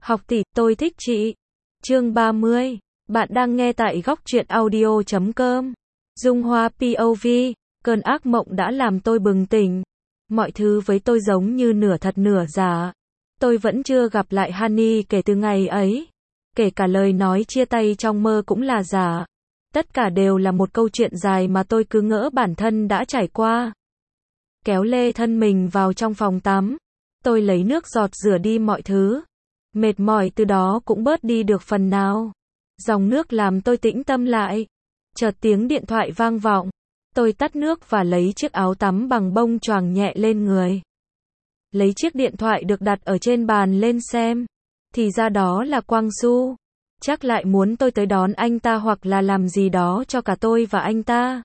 Học tỷ, tôi thích chị. Chương 30. Bạn đang nghe tại góc truyện audio.com. Dung Hoa POV. Cơn ác mộng đã làm tôi bừng tỉnh. Mọi thứ với tôi giống như nửa thật nửa giả. Tôi vẫn chưa gặp lại Honey kể từ ngày ấy. Kể cả lời nói chia tay trong mơ cũng là giả. Tất cả đều là một câu chuyện dài mà tôi cứ ngỡ bản thân đã trải qua. Kéo lê thân mình vào trong phòng tắm. Tôi lấy nước giọt rửa đi mọi thứ. Mệt mỏi từ đó cũng bớt đi được phần nào. Dòng nước làm tôi tĩnh tâm lại. Chợt tiếng điện thoại vang vọng. Tôi tắt nước và lấy chiếc áo tắm bằng bông choàng nhẹ lên người. Lấy chiếc điện thoại được đặt ở trên bàn lên xem. Thì ra đó là Quang Su. Chắc lại muốn tôi tới đón anh ta hoặc là làm gì đó cho cả tôi và anh ta.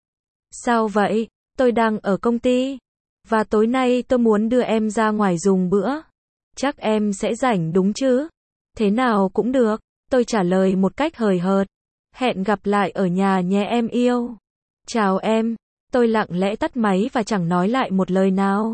Sao vậy? Tôi đang ở công ty. Và tối nay tôi muốn đưa em ra ngoài dùng bữa. Chắc em sẽ rảnh đúng chứ? Thế nào cũng được. Tôi trả lời một cách hời hợt. Hẹn gặp lại ở nhà nhé em yêu. Chào em. Tôi lặng lẽ tắt máy và chẳng nói lại một lời nào.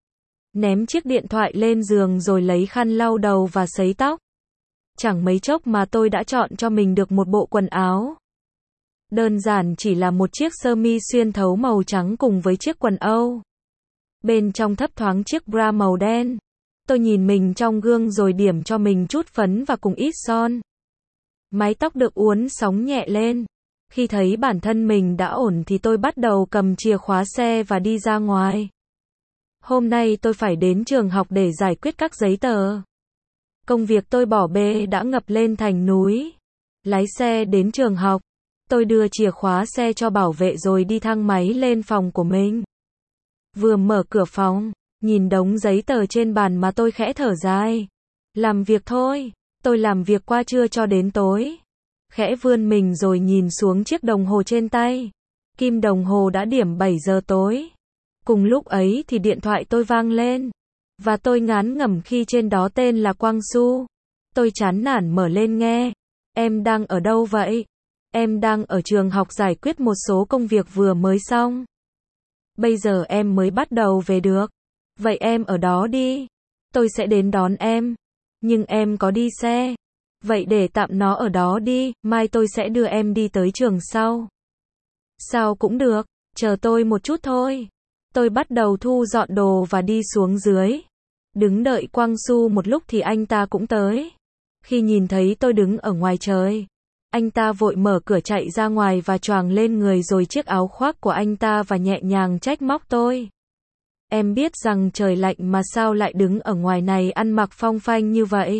Ném chiếc điện thoại lên giường rồi lấy khăn lau đầu và sấy tóc. Chẳng mấy chốc mà tôi đã chọn cho mình được một bộ quần áo. Đơn giản chỉ là một chiếc sơ mi xuyên thấu màu trắng cùng với chiếc quần Âu. Bên trong thấp thoáng chiếc bra màu đen. Tôi nhìn mình trong gương rồi điểm cho mình chút phấn và cùng ít son. Mái tóc được uốn sóng nhẹ lên. Khi thấy bản thân mình đã ổn thì tôi bắt đầu cầm chìa khóa xe và đi ra ngoài. Hôm nay tôi phải đến trường học để giải quyết các giấy tờ. Công việc tôi bỏ bê đã ngập lên thành núi. Lái xe đến trường học. Tôi đưa chìa khóa xe cho bảo vệ rồi đi thang máy lên phòng của mình. Vừa mở cửa phòng, nhìn đống giấy tờ trên bàn mà tôi khẽ thở dài. Làm việc thôi, tôi làm việc qua trưa cho đến tối. Khẽ vươn mình rồi nhìn xuống chiếc đồng hồ trên tay. Kim đồng hồ đã điểm 7 giờ tối. Cùng lúc ấy thì điện thoại tôi vang lên. Và tôi ngán ngẩm khi trên đó tên là Quang Su. Tôi chán nản mở lên nghe. Em đang ở đâu vậy? Em đang ở trường học giải quyết một số công việc vừa mới xong. Bây giờ em mới bắt đầu về được. Vậy em ở đó đi. Tôi sẽ đến đón em. Nhưng em có đi xe. Vậy để tạm nó ở đó đi, mai tôi sẽ đưa em đi tới trường sau. Sao cũng được, chờ tôi một chút thôi. Tôi bắt đầu thu dọn đồ và đi xuống dưới. Đứng đợi Quang Su một lúc thì anh ta cũng tới. Khi nhìn thấy tôi đứng ở ngoài trời, anh ta vội mở cửa chạy ra ngoài và choàng lên người rồi chiếc áo khoác của anh ta và nhẹ nhàng trách móc tôi. Em biết rằng trời lạnh mà sao lại đứng ở ngoài này ăn mặc phong phanh như vậy?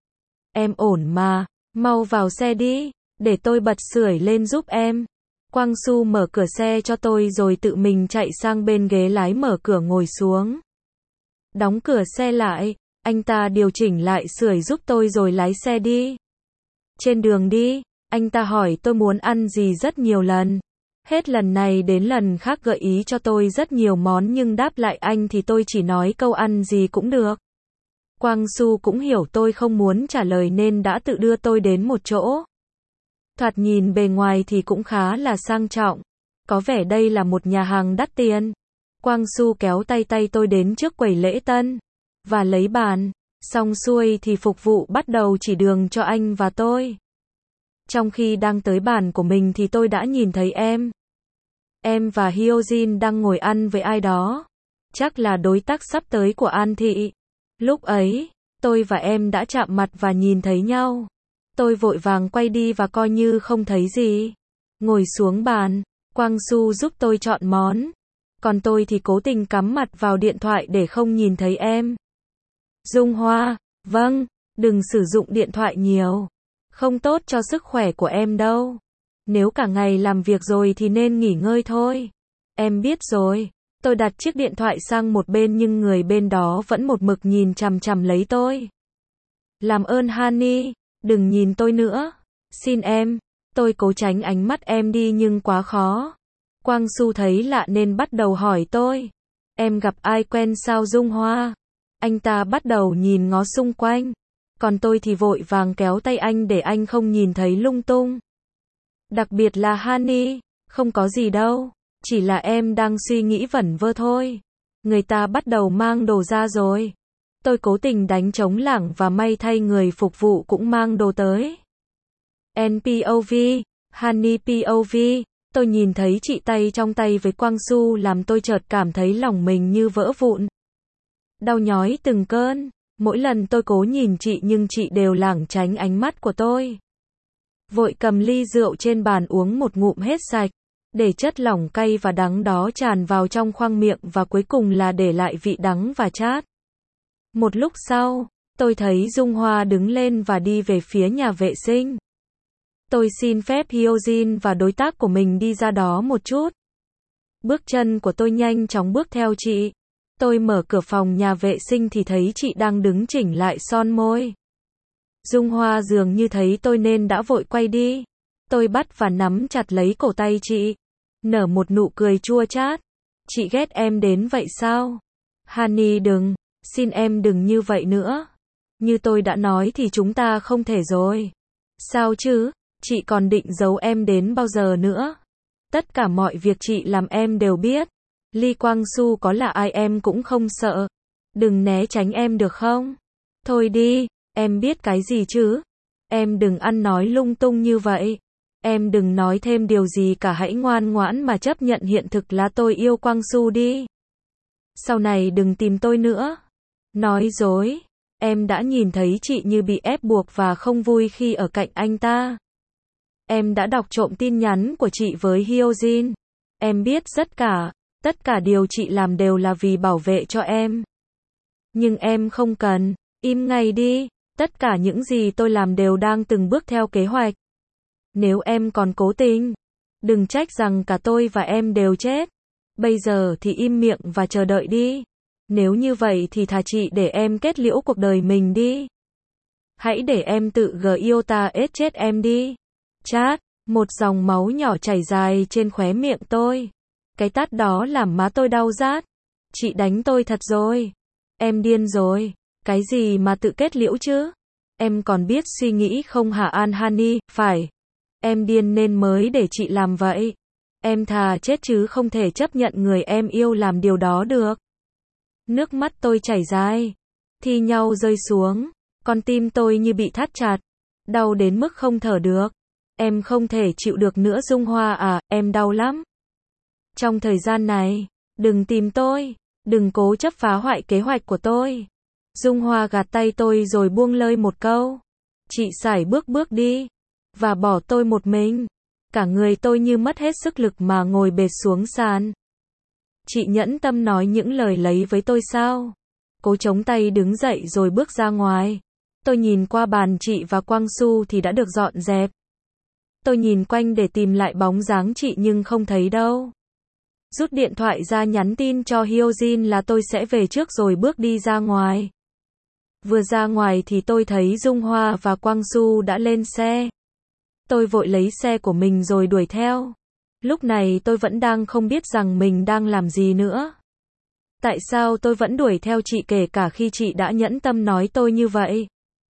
Em ổn mà, mau vào xe đi, để tôi bật sưởi lên giúp em. Quang Su mở cửa xe cho tôi rồi tự mình chạy sang bên ghế lái mở cửa ngồi xuống. Đóng cửa xe lại, anh ta điều chỉnh lại sưởi giúp tôi rồi lái xe đi. Trên đường đi, anh ta hỏi tôi muốn ăn gì rất nhiều lần. Hết lần này đến lần khác gợi ý cho tôi rất nhiều món nhưng đáp lại anh thì tôi chỉ nói câu ăn gì cũng được. Quang Su cũng hiểu tôi không muốn trả lời nên đã tự đưa tôi đến một chỗ. Thoạt nhìn bề ngoài thì cũng khá là sang trọng. Có vẻ đây là một nhà hàng đắt tiền. Quang Su kéo tay tôi đến trước quầy lễ tân. Và lấy bàn. Xong xuôi thì phục vụ bắt đầu chỉ đường cho anh và tôi. Trong khi đang tới bàn của mình thì tôi đã nhìn thấy em. Em và Hyojin đang ngồi ăn với ai đó. Chắc là đối tác sắp tới của An Thị. Lúc ấy, tôi và em đã chạm mặt và nhìn thấy nhau. Tôi vội vàng quay đi và coi như không thấy gì. Ngồi xuống bàn, Quang Su giúp tôi chọn món. Còn tôi thì cố tình cắm mặt vào điện thoại để không nhìn thấy em. Dung Hoa, vâng, đừng sử dụng điện thoại nhiều. Không tốt cho sức khỏe của em đâu. Nếu cả ngày làm việc rồi thì nên nghỉ ngơi thôi. Em biết rồi. Tôi đặt chiếc điện thoại sang một bên nhưng người bên đó vẫn một mực nhìn chằm chằm lấy tôi. Làm ơn Honey, đừng nhìn tôi nữa. Xin em. Tôi cố tránh ánh mắt em đi nhưng quá khó. Quang Su thấy lạ nên bắt đầu hỏi tôi. Em gặp ai quen sao Dung Hoa? Anh ta bắt đầu nhìn ngó xung quanh. Còn tôi thì vội vàng kéo tay anh để anh không nhìn thấy lung tung. Đặc biệt là Honey, không có gì đâu. Chỉ là em đang suy nghĩ vẩn vơ thôi. Người ta bắt đầu mang đồ ra rồi. Tôi cố tình đánh trống lảng và may thay người phục vụ cũng mang đồ tới. NPOV, Honey POV, tôi nhìn thấy chị tay trong tay với Quang Su làm tôi chợt cảm thấy lòng mình như vỡ vụn. Đau nhói từng cơn, mỗi lần tôi cố nhìn chị nhưng chị đều lảng tránh ánh mắt của tôi. Vội cầm ly rượu trên bàn uống một ngụm hết sạch, để chất lỏng cay và đắng đó tràn vào trong khoang miệng và cuối cùng là để lại vị đắng và chát. Một lúc sau, tôi thấy Dung Hoa đứng lên và đi về phía nhà vệ sinh. Tôi xin phép Hyojin và đối tác của mình đi ra đó một chút. Bước chân của tôi nhanh chóng bước theo chị. Tôi mở cửa phòng nhà vệ sinh thì thấy chị đang đứng chỉnh lại son môi. Dung Hoa dường như thấy tôi nên đã vội quay đi. Tôi bắt và nắm chặt lấy cổ tay chị, nở một nụ cười chua chát. Chị ghét em đến vậy sao? Honey đừng, xin em đừng như vậy nữa. Như tôi đã nói thì chúng ta không thể rồi. Sao chứ, chị còn định giấu em đến bao giờ nữa? Tất cả mọi việc chị làm em đều biết. Lee Kwang Soo có là ai em cũng không sợ. Đừng né tránh em được không? Thôi đi, em biết cái gì chứ? Em đừng ăn nói lung tung như vậy. Em đừng nói thêm điều gì cả, hãy ngoan ngoãn mà chấp nhận hiện thực là tôi yêu Kwang Soo đi. Sau này đừng tìm tôi nữa. Nói dối. Em đã nhìn thấy chị như bị ép buộc và không vui khi ở cạnh anh ta. Em đã đọc trộm tin nhắn của chị với Hyojin. Em biết tất cả điều chị làm đều là vì bảo vệ cho em. Nhưng em không cần, im ngay đi, tất cả những gì tôi làm đều đang từng bước theo kế hoạch. Nếu em còn cố tình, đừng trách rằng cả tôi và em đều chết. Bây giờ thì im miệng và chờ đợi đi. Nếu như vậy thì thà chị để em kết liễu cuộc đời mình đi. Hãy để em tự yêu ta chết em đi. Chát, một dòng máu nhỏ chảy dài trên khóe miệng tôi. Cái tát đó làm má tôi đau rát. Chị đánh tôi thật rồi. Em điên rồi. Cái gì mà tự kết liễu chứ? Em còn biết suy nghĩ không hả Honey? Phải. Em điên nên mới để chị làm vậy. Em thà chết chứ không thể chấp nhận người em yêu làm điều đó được. Nước mắt tôi chảy dài, thi nhau rơi xuống. Con tim tôi như bị thắt chặt. Đau đến mức không thở được. Em không thể chịu được nữa Dung Hoa à, em đau lắm. Trong thời gian này, đừng tìm tôi, đừng cố chấp phá hoại kế hoạch của tôi. Dung Hoa gạt tay tôi rồi buông lơi một câu. Chị sải bước đi, và bỏ tôi một mình. Cả người tôi như mất hết sức lực mà ngồi bệt xuống sàn. Chị nhẫn tâm nói những lời lấy với tôi sao? Cố chống tay đứng dậy rồi bước ra ngoài. Tôi nhìn qua bàn chị và Quang Su thì đã được dọn dẹp. Tôi nhìn quanh để tìm lại bóng dáng chị nhưng không thấy đâu. Rút điện thoại ra nhắn tin cho Hyojin là tôi sẽ về trước rồi bước đi ra ngoài. Vừa ra ngoài thì tôi thấy Dung Hoa và Quang Su đã lên xe. Tôi vội lấy xe của mình rồi đuổi theo. Lúc này tôi vẫn đang không biết rằng mình đang làm gì nữa. Tại sao tôi vẫn đuổi theo chị kể cả khi chị đã nhẫn tâm nói tôi như vậy?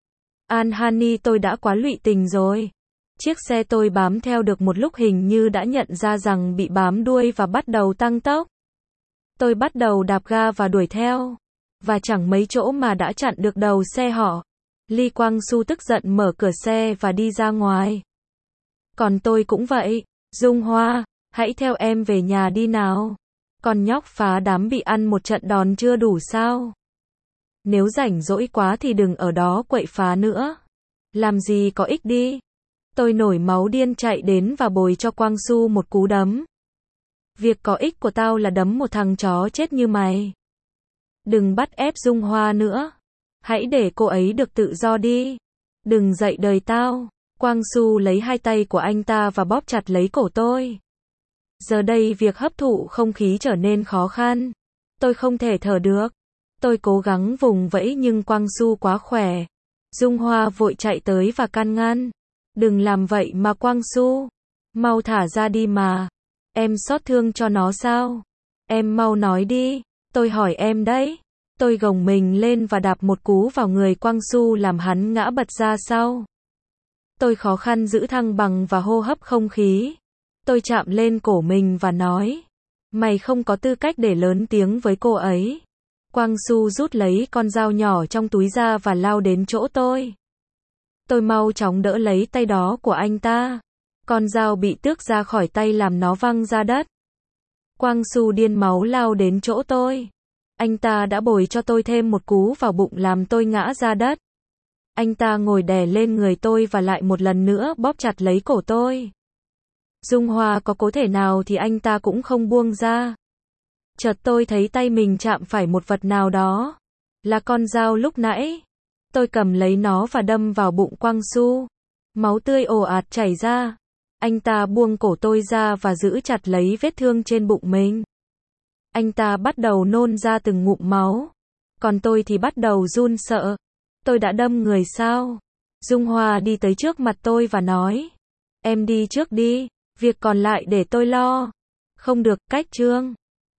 Honey, tôi đã quá lụy tình rồi. Chiếc xe tôi bám theo được một lúc hình như đã nhận ra rằng bị bám đuôi và bắt đầu tăng tốc. Tôi bắt đầu đạp ga và đuổi theo. Và chẳng mấy chỗ mà đã chặn được đầu xe họ. Lee Kwang Soo tức giận mở cửa xe và đi ra ngoài. Còn tôi cũng vậy. Dung Hoa, hãy theo em về nhà đi nào. Con nhóc phá đám bị ăn một trận đòn chưa đủ sao? Nếu rảnh rỗi quá thì đừng ở đó quậy phá nữa. Làm gì có ích đi. Tôi nổi máu điên chạy đến và bồi cho Quang Su một cú đấm. Việc có ích của tao là đấm một thằng chó chết như mày. Đừng bắt ép Dung Hoa nữa. Hãy để cô ấy được tự do đi. Đừng dạy đời tao. Quang Su lấy hai tay của anh ta và bóp chặt lấy cổ tôi. Giờ đây việc hấp thụ không khí trở nên khó khăn. Tôi không thể thở được. Tôi cố gắng vùng vẫy nhưng Quang Su quá khỏe. Dung Hoa vội chạy tới và can ngăn. Đừng làm vậy mà Quang Su. Mau thả ra đi mà. Em xót thương cho nó sao? Em mau nói đi. Tôi hỏi em đấy. Tôi gồng mình lên và đạp một cú vào người Quang Su làm hắn ngã bật ra sau. Tôi khó khăn giữ thăng bằng và hô hấp không khí. Tôi chạm lên cổ mình và nói. Mày không có tư cách để lớn tiếng với cô ấy. Quang Su rút lấy con dao nhỏ trong túi ra và lao đến chỗ tôi. Tôi mau chóng đỡ lấy tay đó của anh ta. Con dao bị tước ra khỏi tay làm nó văng ra đất. Quang Su điên máu lao đến chỗ tôi. Anh ta đã bồi cho tôi thêm một cú vào bụng làm tôi ngã ra đất. Anh ta ngồi đè lên người tôi và lại một lần nữa bóp chặt lấy cổ tôi. Dung Hoa có cố thể nào thì anh ta cũng không buông ra. Chợt tôi thấy tay mình chạm phải một vật nào đó. Là con dao lúc nãy. Tôi cầm lấy nó và đâm vào bụng Quang Su. Máu tươi ồ ạt chảy ra. Anh ta buông cổ tôi ra và giữ chặt lấy vết thương trên bụng mình. Anh ta bắt đầu nôn ra từng ngụm máu. Còn tôi thì bắt đầu run sợ. Tôi đã đâm người sao? Dung Hoa đi tới trước mặt tôi và nói. Em đi trước đi, việc còn lại để tôi lo. Không được, Cách Trương.